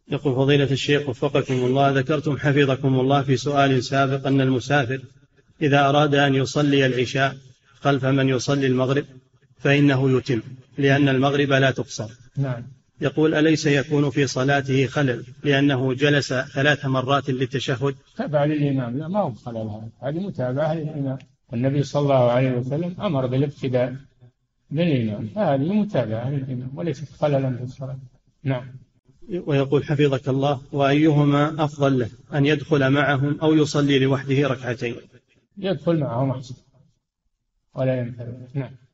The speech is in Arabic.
يقول فضيلة الشيخ وفقكم الله، ذكرتم حفظكم الله في سؤال سابق أن المسافر إذا أراد أن يصلي العشاء خلف من يصلي المغرب فإنه يتم لأن المغرب لا تقصر. نعم. يقول أليس يكون في صلاته خلل لأنه جلس 3 مرات للتشهد؟ تبع للإمام. لا، ما هو خلل، هذه متابعة للإمام، والنبي صلى الله عليه وسلم أمر بالاقتداء بالإمام، هذه متابعة للإمام وليست خللا في الصلاة. نعم. ويقول حفظك الله وأيهما أفضل له أن يدخل معهم أو يصلي لوحده ركعتين؟ يدخل معهم أحسن ولا ينفرد. نعم.